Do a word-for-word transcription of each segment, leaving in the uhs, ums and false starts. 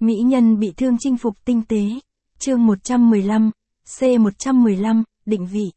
Mỹ nhân bị thương chinh phục tinh tế. Chương một trăm mười lăm, C một trăm mười lăm, định vị.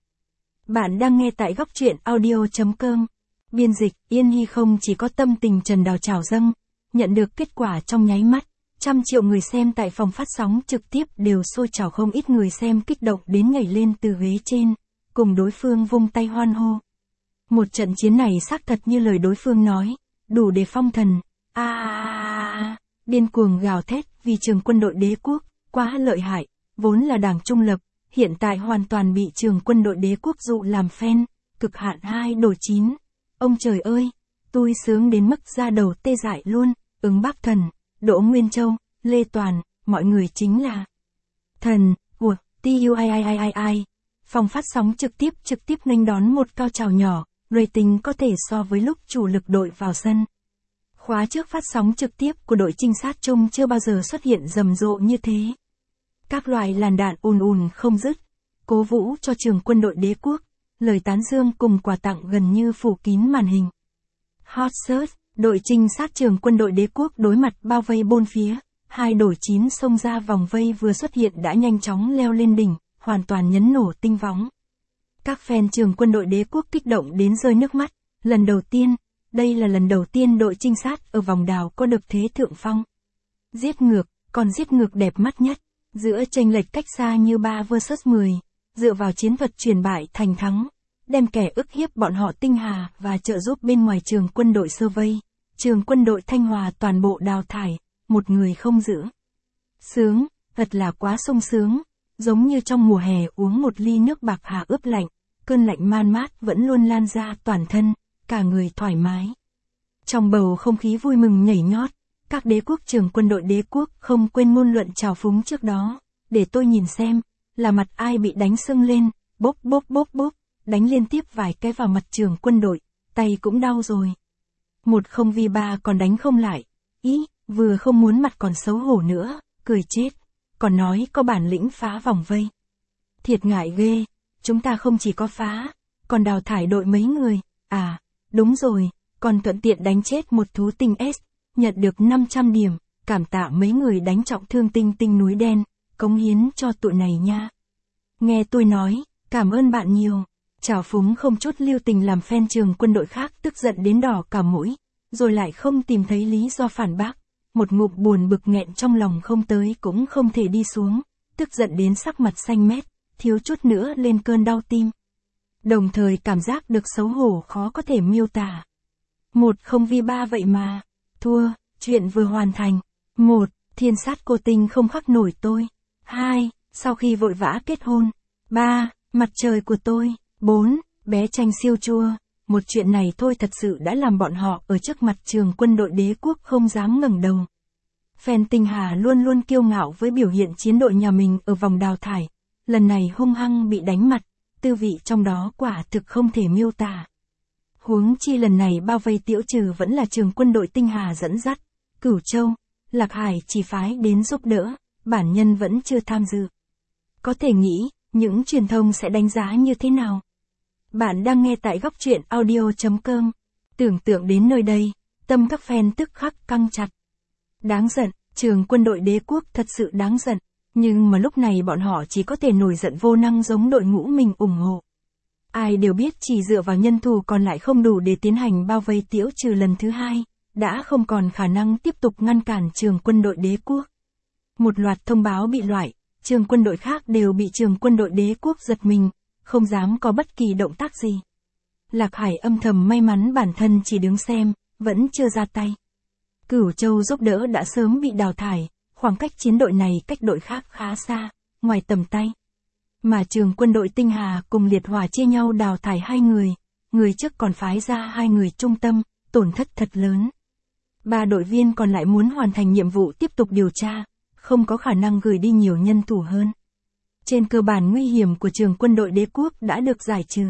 Bạn đang nghe tại góc truyện audio chấm com. Biên dịch, Yên Hy không chỉ có tâm tình trần đào trào dâng, nhận được kết quả trong nháy mắt. Trăm triệu người xem tại phòng phát sóng trực tiếp đều sôi trào, không ít người xem kích động đến nhảy lên từ ghế trên, cùng đối phương vung tay hoan hô. Một trận chiến này xác thật như lời đối phương nói, đủ để phong thần. A à, à, điên cuồng gào thét vì trường quân đội đế quốc, quá lợi hại, vốn là đảng trung lập, hiện tại hoàn toàn bị trường quân đội đế quốc dụ làm fan, cực hạn hai đổi chín. Ông trời ơi, tôi sướng đến mức da đầu tê dại luôn, ứng Bắc Thần, Đỗ Nguyên Châu, Lê Toàn, mọi người chính là thần, của, tuiiiii. Phòng phát sóng trực tiếp trực tiếp nghênh đón một cao trào nhỏ, rating có thể so với lúc chủ lực đội vào sân. Khóa trước phát sóng trực tiếp của đội trinh sát chung chưa bao giờ xuất hiện rầm rộ như thế. Các loại làn đạn ùn ùn không dứt, cố vũ cho trường quân đội đế quốc, lời tán dương cùng quà tặng gần như phủ kín màn hình. Hot search, đội trinh sát trường quân đội đế quốc đối mặt bao vây bốn phía, hai đổi chín xông ra vòng vây vừa xuất hiện đã nhanh chóng leo lên đỉnh, hoàn toàn nhấn nổ tinh võng. Các fan trường quân đội đế quốc kích động đến rơi nước mắt, lần đầu tiên, đây là lần đầu tiên đội trinh sát ở vòng đào có được thế thượng phong. Giết ngược, còn giết ngược đẹp mắt nhất, giữa chênh lệch cách xa như ba versus mười, dựa vào chiến thuật chuyển bại thành thắng, đem kẻ ức hiếp bọn họ tinh hà và trợ giúp bên ngoài trường quân đội sơ vây, trường quân đội Thanh Hòa toàn bộ đào thải, một người không giữ. Sướng, thật là quá sung sướng, giống như trong mùa hè uống một ly nước bạc hà ướp lạnh, cơn lạnh man mát vẫn luôn lan ra toàn thân, cả người thoải mái. Trong bầu không khí vui mừng nhảy nhót, các đế quốc trường quân đội đế quốc không quên ngôn luận trào phúng trước đó, để tôi nhìn xem, là mặt ai bị đánh sưng lên, bốp bốp bốp bốp, đánh liên tiếp vài cái vào mặt trường quân đội, tay cũng đau rồi. Một không vi ba còn đánh không lại, ý, vừa không muốn mặt còn xấu hổ nữa, cười chết, còn nói có bản lĩnh phá vòng vây. Thiệt ngại ghê, chúng ta không chỉ có phá, còn đào thải đội mấy người, à, đúng rồi, còn thuận tiện đánh chết một thú tinh S, nhận được năm trăm điểm, cảm tạ mấy người đánh trọng thương tinh tinh núi đen, cống hiến cho tụi này nha. Nghe tôi nói, cảm ơn bạn nhiều, trào phúng không chút lưu tình làm fan trường quân đội khác tức giận đến đỏ cả mũi, rồi lại không tìm thấy lý do phản bác, một ngụm buồn bực nghẹn trong lòng không tới cũng không thể đi xuống, tức giận đến sắc mặt xanh mét, thiếu chút nữa lên cơn đau tim. Đồng thời cảm giác được xấu hổ khó có thể miêu tả. Một không vi ba vậy mà, thua, chuyện vừa hoàn thành. Một, thiên sát cô tinh không khắc nổi tôi. Hai, sau khi vội vã kết hôn. Ba, mặt trời của tôi. Bốn, bé tranh siêu chua. Một chuyện này thôi thật sự đã làm bọn họ ở trước mặt trường quân đội đế quốc không dám ngẩng đầu. Fan Tinh Hà luôn luôn kiêu ngạo với biểu hiện chiến đội nhà mình ở vòng đào thải. Lần này hung hăng bị đánh mặt, tư vị trong đó quả thực không thể miêu tả. Huống chi lần này bao vây Tiễu Trừ vẫn là trường quân đội Tinh Hà dẫn dắt, Cửu Châu, Lạc Hải chỉ phái đến giúp đỡ, bản nhân vẫn chưa tham dự. Có thể nghĩ, những truyền thông sẽ đánh giá như thế nào? Bạn đang nghe tại góc truyện audio chấm com. Tưởng tượng đến nơi đây, tâm các fan tức khắc căng chặt. Đáng giận, trường quân đội đế quốc thật sự đáng giận, nhưng mà lúc này bọn họ chỉ có thể nổi giận vô năng giống đội ngũ mình ủng hộ. Ai đều biết chỉ dựa vào nhân thủ còn lại không đủ để tiến hành bao vây Tiễu Trừ lần thứ hai, đã không còn khả năng tiếp tục ngăn cản trường quân đội đế quốc. Một loạt thông báo bị loại, trường quân đội khác đều bị trường quân đội đế quốc giật mình, không dám có bất kỳ động tác gì. Lạc Hải âm thầm may mắn bản thân chỉ đứng xem, vẫn chưa ra tay. Cửu Châu giúp đỡ đã sớm bị đào thải, khoảng cách chiến đội này cách đội khác khá xa, ngoài tầm tay. Mà trường quân đội Tinh Hà cùng Liệt Hỏa chia nhau đào thải hai người, người trước còn phái ra hai người trung tâm, tổn thất thật lớn. Ba đội viên còn lại muốn hoàn thành nhiệm vụ tiếp tục điều tra, không có khả năng gửi đi nhiều nhân thủ hơn. Trên cơ bản nguy hiểm của trường quân đội đế quốc đã được giải trừ.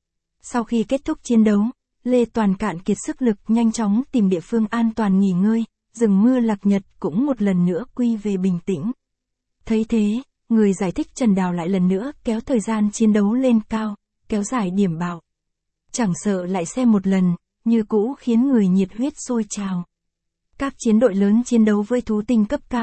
Sau khi kết thúc chiến đấu, Lê Toàn cạn kiệt sức lực nhanh chóng tìm địa phương an toàn nghỉ ngơi, rừng mưa Lạc Nhật cũng một lần nữa quy về bình tĩnh. Thấy thế, người giải thích Trần Đào lại lần nữa kéo thời gian chiến đấu lên cao, kéo dài điểm bạo. Chẳng sợ lại xem một lần, như cũ khiến người nhiệt huyết sôi trào. Các chiến đội lớn chiến đấu với thú tinh cấp cao,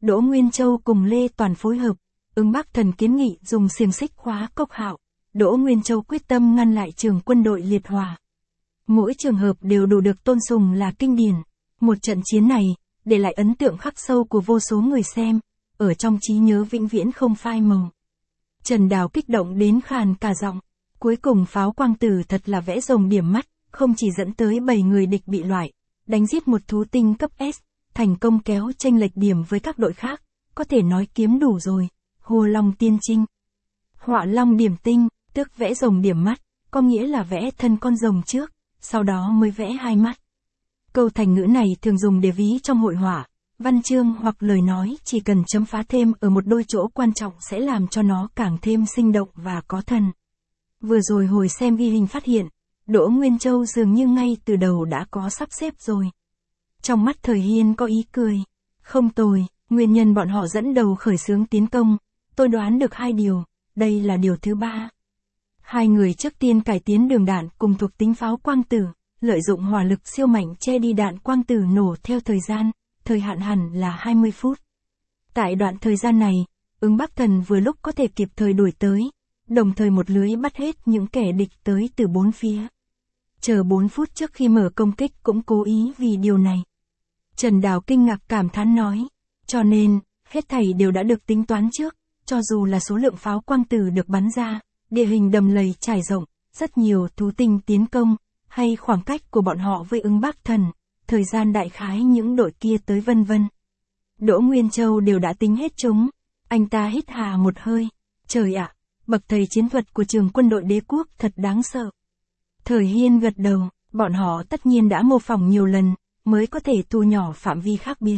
Đỗ Nguyên Châu cùng Lê Toàn phối hợp, Ứng Bắc Thần kiến nghị dùng xiềng xích khóa Cốc Hạo, Đỗ Nguyên Châu quyết tâm ngăn lại trường quân đội liệt hỏa. Mỗi trường hợp đều đủ được tôn sùng là kinh điển. Một trận chiến này, để lại ấn tượng khắc sâu của vô số người xem, ở trong trí nhớ vĩnh viễn không phai màu. Trần Đào kích động đến khàn cả giọng. Cuối cùng pháo quang tử thật là vẽ rồng điểm mắt, không chỉ dẫn tới bảy người địch bị loại, đánh giết một thú tinh cấp S, thành công kéo chênh lệch điểm với các đội khác, có thể nói kiếm đủ rồi. Hồ Long tiên trinh. Họa long điểm tinh, tức vẽ rồng điểm mắt, có nghĩa là vẽ thân con rồng trước, sau đó mới vẽ hai mắt. Câu thành ngữ này thường dùng để ví trong hội họa, văn chương hoặc lời nói, chỉ cần chấm phá thêm ở một đôi chỗ quan trọng sẽ làm cho nó càng thêm sinh động và có thần. Vừa rồi hồi xem ghi hình phát hiện, Đỗ Nguyên Châu dường như ngay từ đầu đã có sắp xếp rồi. Trong mắt Thời Hiên có ý cười. Không tồi, nguyên nhân bọn họ dẫn đầu khởi xướng tiến công, tôi đoán được hai điều, đây là điều thứ ba. Hai người trước tiên cải tiến đường đạn cùng thuộc tính pháo quang tử, lợi dụng hỏa lực siêu mạnh che đi đạn quang tử nổ theo thời gian, thời hạn hẳn là hai mươi phút. Tại đoạn thời gian này, Ứng Bắc Thần vừa lúc có thể kịp thời đuổi tới, đồng thời một lưới bắt hết những kẻ địch tới từ bốn phía. Chờ bốn phút trước khi mở công kích cũng cố ý vì điều này. Trần Đào kinh ngạc cảm thán nói, cho nên, hết thảy đều đã được tính toán trước, cho dù là số lượng pháo quang tử được bắn ra, địa hình đầm lầy trải rộng, rất nhiều thú tinh tiến công, hay khoảng cách của bọn họ với Ứng Bắc Thần, thời gian đại khái những đội kia tới vân vân. Đỗ Nguyên Châu đều đã tính hết chúng, anh ta hít hà một hơi, trời ạ, bậc thầy chiến thuật của trường quân đội đế quốc thật đáng sợ. Thời Hiên gật đầu, bọn họ tất nhiên đã mô phỏng nhiều lần, mới có thể thu nhỏ phạm vi khác biệt.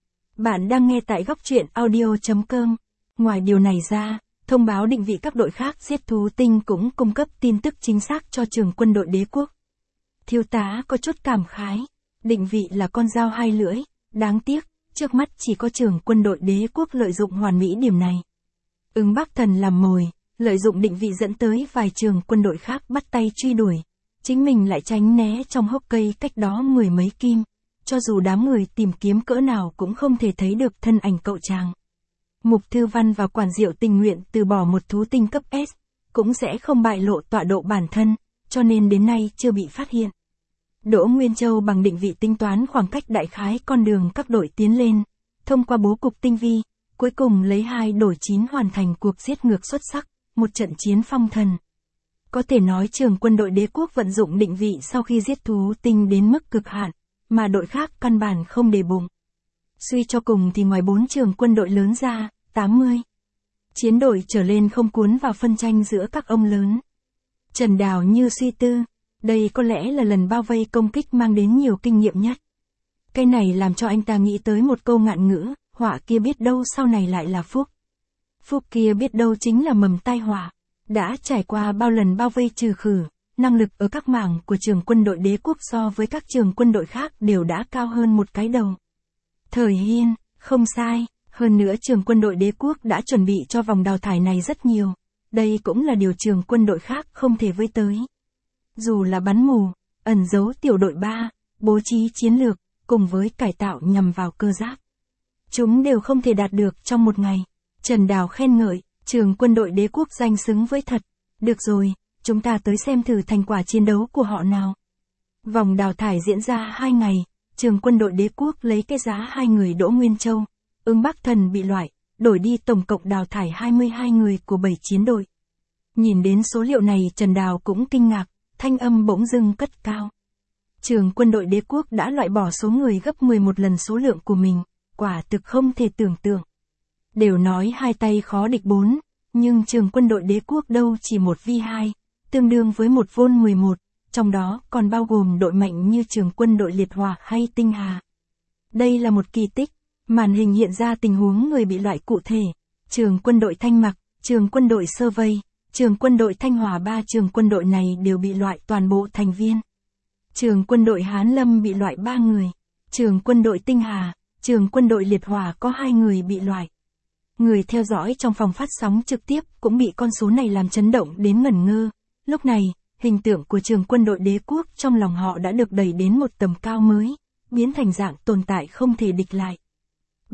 Bạn đang nghe tại góc truyện audio chấm com. Ngoài điều này ra, thông báo định vị các đội khác giết thú tinh cũng cung cấp tin tức chính xác cho trường quân đội đế quốc. Thiếu tá có chút cảm khái, định vị là con dao hai lưỡi, đáng tiếc, trước mắt chỉ có trường quân đội đế quốc lợi dụng hoàn mỹ điểm này. Ứng Bắc Thần làm mồi, lợi dụng định vị dẫn tới vài trường quân đội khác bắt tay truy đuổi, chính mình lại tránh né trong hốc cây cách đó mười mấy kim, cho dù đám người tìm kiếm cỡ nào cũng không thể thấy được thân ảnh cậu chàng. Mục Thư Văn và Quản Diệu tình nguyện từ bỏ một thú tinh cấp S, cũng sẽ không bại lộ tọa độ bản thân, cho nên đến nay chưa bị phát hiện. Đỗ Nguyên Châu bằng định vị tính toán khoảng cách đại khái con đường các đội tiến lên, thông qua bố cục tinh vi, cuối cùng lấy hai đổi chín hoàn thành cuộc giết ngược xuất sắc, một trận chiến phong thần. Có thể nói trường quân đội đế quốc vận dụng định vị sau khi giết thú tinh đến mức cực hạn, mà đội khác căn bản không để bụng. Suy cho cùng thì ngoài bốn trường quân đội lớn ra, tám mươi chiến đội trở lên không cuốn vào phân tranh giữa các ông lớn. Trần Đào như suy tư, đây có lẽ là lần bao vây công kích mang đến nhiều kinh nghiệm nhất. Cái này làm cho anh ta nghĩ tới một câu ngạn ngữ, họa kia biết đâu sau này lại là phúc. Phúc kia biết đâu chính là mầm tai họa. Đã trải qua bao lần bao vây trừ khử, năng lực ở các mảng của trường quân đội đế quốc so với các trường quân đội khác đều đã cao hơn một cái đầu. Thời Hiên, không sai, hơn nữa trường quân đội đế quốc đã chuẩn bị cho vòng đào thải này rất nhiều, đây cũng là điều trường quân đội khác không thể với tới. Dù là bắn mù, ẩn giấu tiểu đội ba, bố trí chiến lược, cùng với cải tạo nhằm vào cơ giáp, chúng đều không thể đạt được trong một ngày. Trần Đào khen ngợi, trường quân đội đế quốc danh xứng với thật. Được rồi, chúng ta tới xem thử thành quả chiến đấu của họ nào. Vòng đào thải diễn ra hai ngày, trường quân đội đế quốc lấy cái giá hai người Đỗ Nguyên Châu, Ứng Bắc Thần bị loại, đổi đi tổng cộng đào thải hai mươi hai người của bảy chiến đội. Nhìn đến số liệu này Trần Đào cũng kinh ngạc, thanh âm bỗng dưng cất cao. Trường quân đội đế quốc đã loại bỏ số người gấp mười một lần số lượng của mình, quả thực không thể tưởng tượng. Đều nói hai tay khó địch bốn, nhưng trường quân đội đế quốc đâu chỉ một vi hai, tương đương với một vôn mười một, trong đó còn bao gồm đội mạnh như trường quân đội liệt hỏa hay tinh hà. Đây là một kỳ tích, màn hình hiện ra tình huống người bị loại cụ thể, trường quân đội Thanh Mặc, trường quân đội Sơ Vây, trường quân đội Thanh Hòa ba trường quân đội này đều bị loại toàn bộ thành viên. Trường quân đội Hán Lâm bị loại ba người, trường quân đội Tinh Hà, trường quân đội liệt hỏa có hai người bị loại. Người theo dõi trong phòng phát sóng trực tiếp cũng bị con số này làm chấn động đến ngẩn ngơ. Lúc này, hình tượng của trường quân đội đế quốc trong lòng họ đã được đẩy đến một tầm cao mới, biến thành dạng tồn tại không thể địch lại.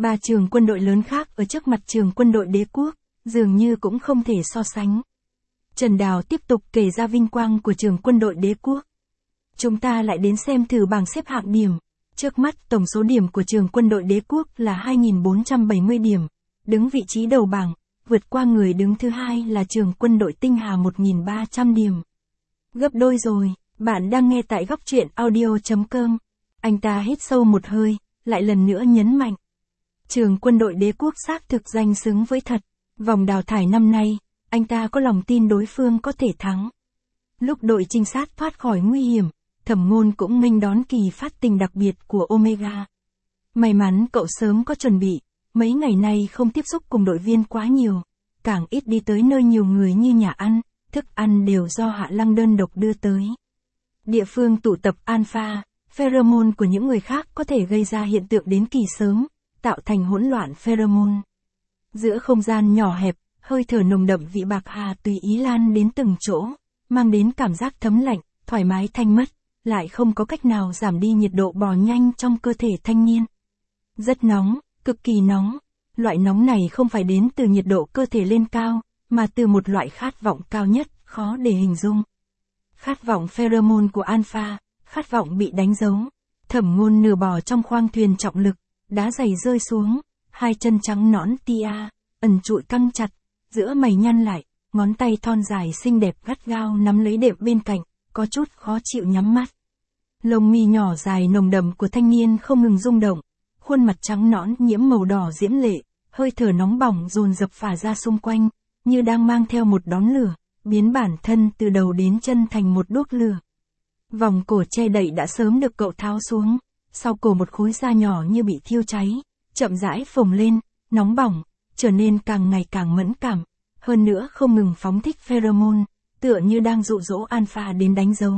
Ba trường quân đội lớn khác ở trước mặt trường quân đội đế quốc, dường như cũng không thể so sánh. Trần Đào tiếp tục kể ra vinh quang của trường quân đội đế quốc. Chúng ta lại đến xem thử bảng xếp hạng điểm. Trước mắt tổng số điểm của trường quân đội đế quốc là hai nghìn bốn trăm bảy mươi điểm, đứng vị trí đầu bảng, vượt qua người đứng thứ hai là trường quân đội tinh hà một nghìn ba trăm điểm. Gấp đôi rồi, bạn đang nghe tại góc truyện audio chấm com. Anh ta hít sâu một hơi, lại lần nữa nhấn mạnh. Trường quân đội đế quốc xác thực danh xứng với thật. Vòng đào thải năm nay, anh ta có lòng tin đối phương có thể thắng. Lúc đội trinh sát thoát khỏi nguy hiểm, Thẩm Ngôn cũng nghênh đón kỳ phát tình đặc biệt của Omega. May mắn cậu sớm có chuẩn bị, mấy ngày nay không tiếp xúc cùng đội viên quá nhiều, càng ít đi tới nơi nhiều người như nhà ăn, thức ăn đều do Hạ Lăng đơn độc đưa tới. Địa phương tụ tập alpha, pheromone của những người khác có thể gây ra hiện tượng đến kỳ sớm, tạo thành hỗn loạn pheromone. Giữa không gian nhỏ hẹp, hơi thở nồng đậm vị bạc hà tùy ý lan đến từng chỗ, mang đến cảm giác thấm lạnh, thoải mái thanh mất, lại không có cách nào giảm đi nhiệt độ bò nhanh trong cơ thể thanh niên. Rất nóng, cực kỳ nóng. Loại nóng này không phải đến từ nhiệt độ cơ thể lên cao, mà từ một loại khát vọng cao nhất, khó để hình dung. Khát vọng pheromone của alpha, khát vọng bị đánh dấu. Thẩm Ngôn nửa bò trong khoang thuyền trọng lực, đá giày rơi xuống, hai chân trắng nõn tia, ẩn trụi căng chặt, giữa mày nhăn lại, ngón tay thon dài xinh đẹp gắt gao nắm lấy đệm bên cạnh, có chút khó chịu nhắm mắt. Lông mi nhỏ dài nồng đậm của thanh niên không ngừng rung động, khuôn mặt trắng nõn nhiễm màu đỏ diễm lệ, hơi thở nóng bỏng dồn dập phả ra xung quanh, như đang mang theo một đón lửa, biến bản thân từ đầu đến chân thành một đuốc lửa. Vòng cổ che đậy đã sớm được cậu tháo xuống, sau cổ một khối da nhỏ như bị thiêu cháy, chậm rãi phồng lên, nóng bỏng, trở nên càng ngày càng mẫn cảm, hơn nữa không ngừng phóng thích pheromone, tựa như đang dụ dỗ alpha đến đánh dấu.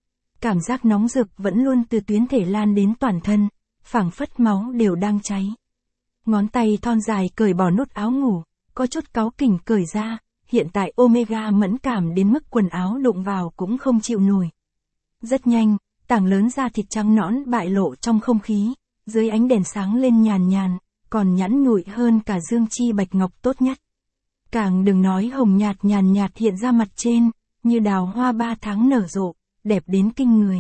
Cảm giác nóng rực vẫn luôn từ tuyến thể lan đến toàn thân, phảng phất máu đều đang cháy. Ngón tay thon dài cởi bỏ nút áo ngủ, có chút cáu kỉnh cởi ra, hiện tại Omega mẫn cảm đến mức quần áo đụng vào cũng không chịu nổi. Rất nhanh, tảng lớn da thịt trắng nõn bại lộ trong không khí, dưới ánh đèn sáng lên nhàn nhàn, còn nhẵn nhụi hơn cả dương chi bạch ngọc tốt nhất. Càng đừng nói hồng nhạt nhàn nhạt hiện ra mặt trên, như đào hoa ba tháng nở rộ, đẹp đến kinh người.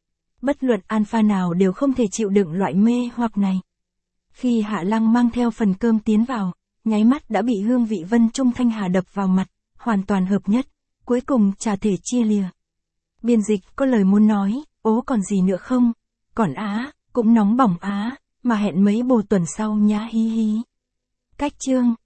Bất luận alpha nào đều không thể chịu đựng loại mê hoặc này. Khi Hạ Lăng mang theo phần cơm tiến vào, nháy mắt đã bị hương vị Vân Trung Thanh Hà đập vào mặt, hoàn toàn hợp nhất, cuối cùng chả thể chia lìa. Biên dịch có lời muốn nói, ố còn gì nữa không? Còn á, cũng nóng bỏng á, mà hẹn mấy bồ tuần sau nhá hi hi. Cách chương